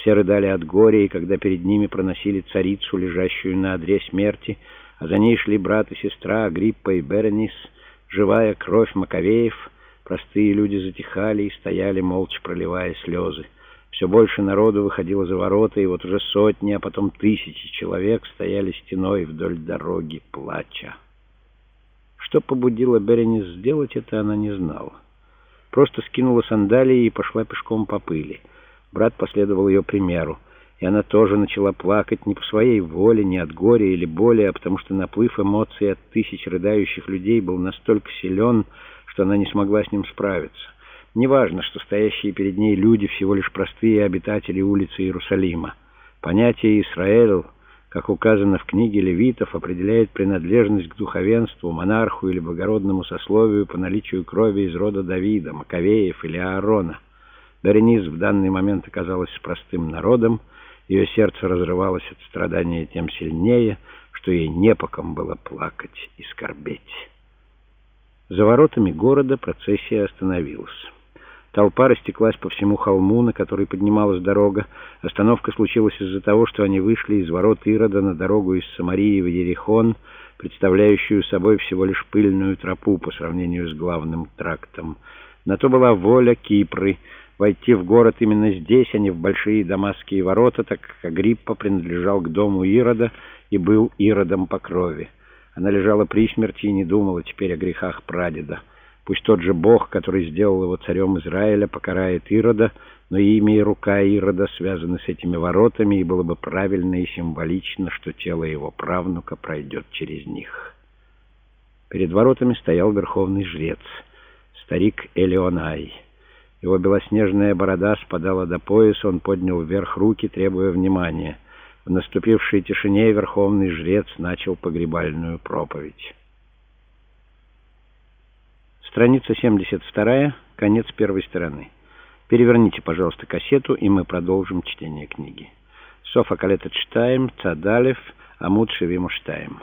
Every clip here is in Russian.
Все рыдали от горя, и когда перед ними проносили царицу, лежащую на одре смерти, а за ней шли брат и сестра Агриппа и Беренис, живая кровь Маковеев, простые люди затихали и стояли, молча проливая слезы. Все больше народу выходило за ворота, и вот уже сотни, а потом тысячи человек стояли стеной вдоль дороги, плача. Что побудило Беренис сделать это, она не знала. Просто скинула сандалии и пошла пешком по пыли. Брат последовал ее примеру, и она тоже начала плакать не по своей воле, не от горя или боли, а потому что наплыв эмоций от тысяч рыдающих людей был настолько силен, что она не смогла с ним справиться. Неважно, что стоящие перед ней люди всего лишь простые обитатели улицы Иерусалима. Понятие «Исраэль», как указано в книге Левитов, определяет принадлежность к духовенству, монарху или благородному сословию по наличию крови из рода Давида, Маковеев или Аарона. Беренис в данный момент оказалась с простым народом, ее сердце разрывалось от страдания тем сильнее, что ей не по ком было плакать и скорбеть. За воротами города процессия остановилась. Толпа растеклась по всему холму, на который поднималась дорога. Остановка случилась из-за того, что они вышли из ворот Ирода на дорогу из Самарии в Иерихон, представляющую собой всего лишь пыльную тропу по сравнению с главным трактом. На то была воля Кипры — войти в город именно здесь, а не в большие дамасские ворота, так как Агриппа принадлежал к дому Ирода и был Иродом по крови. Она лежала при смерти и не думала теперь о грехах прадеда. Пусть тот же Бог, который сделал его царем Израиля, покарает Ирода, но имя и рука Ирода связаны с этими воротами, и было бы правильно и символично, что тело его правнука пройдет через них. Перед воротами стоял верховный жрец, старик Элионай. Его белоснежная борода спадала до пояса, он поднял вверх руки, требуя внимания. В наступившей тишине верховный жрец начал погребальную проповедь. Страница 72, конец первой стороны. Переверните, пожалуйста, кассету, и мы продолжим чтение книги. Софа Калетет Штайм, Цадалев, Амуд Шевиму Штайм.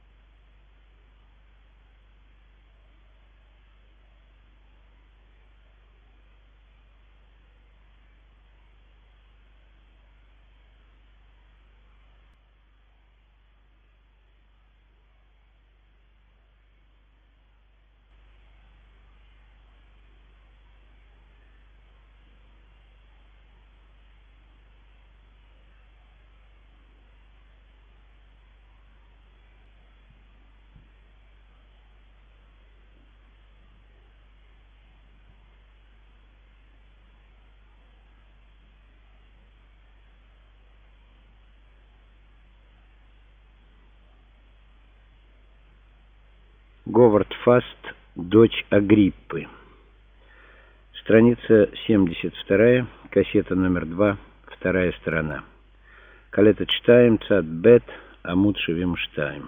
Говард Фаст, дочь Агриппы. Страница 72, кассета номер 2, вторая сторона. Калетет Штайм, Цад Бет, Амуд Шевим Штайм.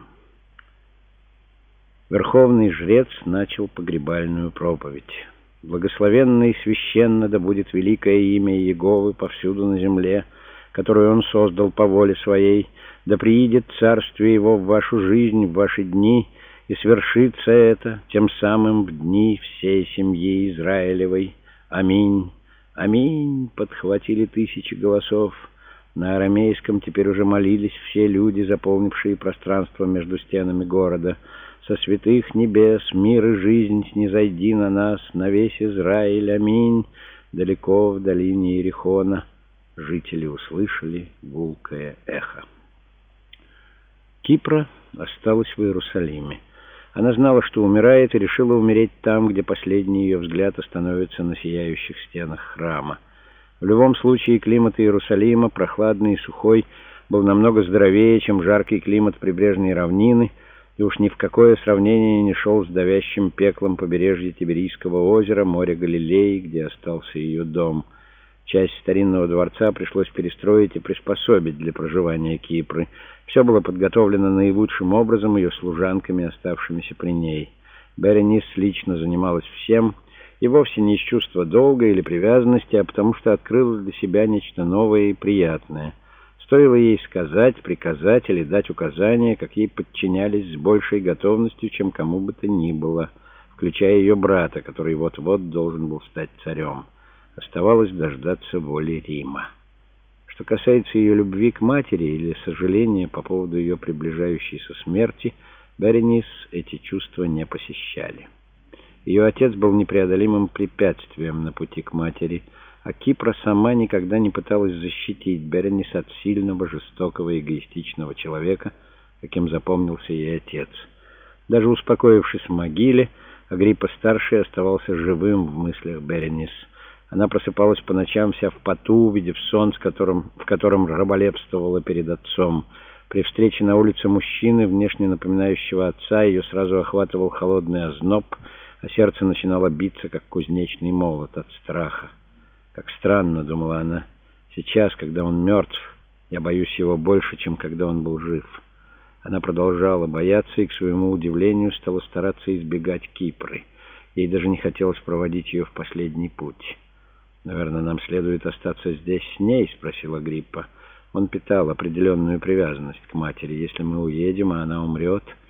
Верховный жрец начал погребальную проповедь. «Благословенно и священно да будет великое имя Иеговы повсюду на земле, которую Он создал по воле Своей, да приидет царствие Его в вашу жизнь, в ваши дни, и свершится это тем самым в дни всей семьи Израилевой. Аминь, аминь!» Подхватили тысячи голосов. На арамейском теперь уже молились все люди, заполнившие пространство между стенами города. «Со святых небес мир и жизнь снизойди на нас, на весь Израиль. Аминь!» Далеко в долине Иерихона жители услышали гулкое эхо. Кипра осталась в Иерусалиме. Она знала, что умирает, и решила умереть там, где последний ее взгляд остановится на сияющих стенах храма. В любом случае, климат Иерусалима, прохладный и сухой, был намного здоровее, чем жаркий климат прибрежной равнины, и уж ни в какое сравнение не шел с давящим пеклом побережья Тиберийского озера, моря Галилеи, где остался ее дом. Часть старинного дворца пришлось перестроить и приспособить для проживания Кипры. Все было подготовлено наилучшим образом ее служанками, оставшимися при ней. Беренис лично занималась всем, и вовсе не из чувства долга или привязанности, а потому что открыла для себя нечто новое и приятное. Стоило ей сказать, приказать или дать указания, как ей подчинялись с большей готовностью, чем кому бы то ни было, включая ее брата, который вот-вот должен был стать царем. Оставалось дождаться воли Рима. Что касается ее любви к матери или сожаления по поводу ее приближающейся смерти, Беренис эти чувства не посещали. Ее отец был непреодолимым препятствием на пути к матери, а Кипра сама никогда не пыталась защитить Беренис от сильного, жестокого, эгоистичного человека, каким запомнился ей отец. Даже успокоившись в могиле, Агриппа-старший оставался живым в мыслях Беренис. Она просыпалась по ночам вся в поту, увидев сон, в котором раболепствовала перед отцом. При встрече на улице мужчины, внешне напоминающего отца, ее сразу охватывал холодный озноб, а сердце начинало биться, как кузнечный молот от страха. «Как странно», — думала она, — «сейчас, когда он мертв, я боюсь его больше, чем когда он был жив». Она продолжала бояться и, к своему удивлению, стала стараться избегать Кипры. Ей даже не хотелось проводить ее в последний путь. «Наверное, нам следует остаться здесь с ней?» — спросила Агриппа. Он питал определенную привязанность к матери. Если мы уедем, а она умрет,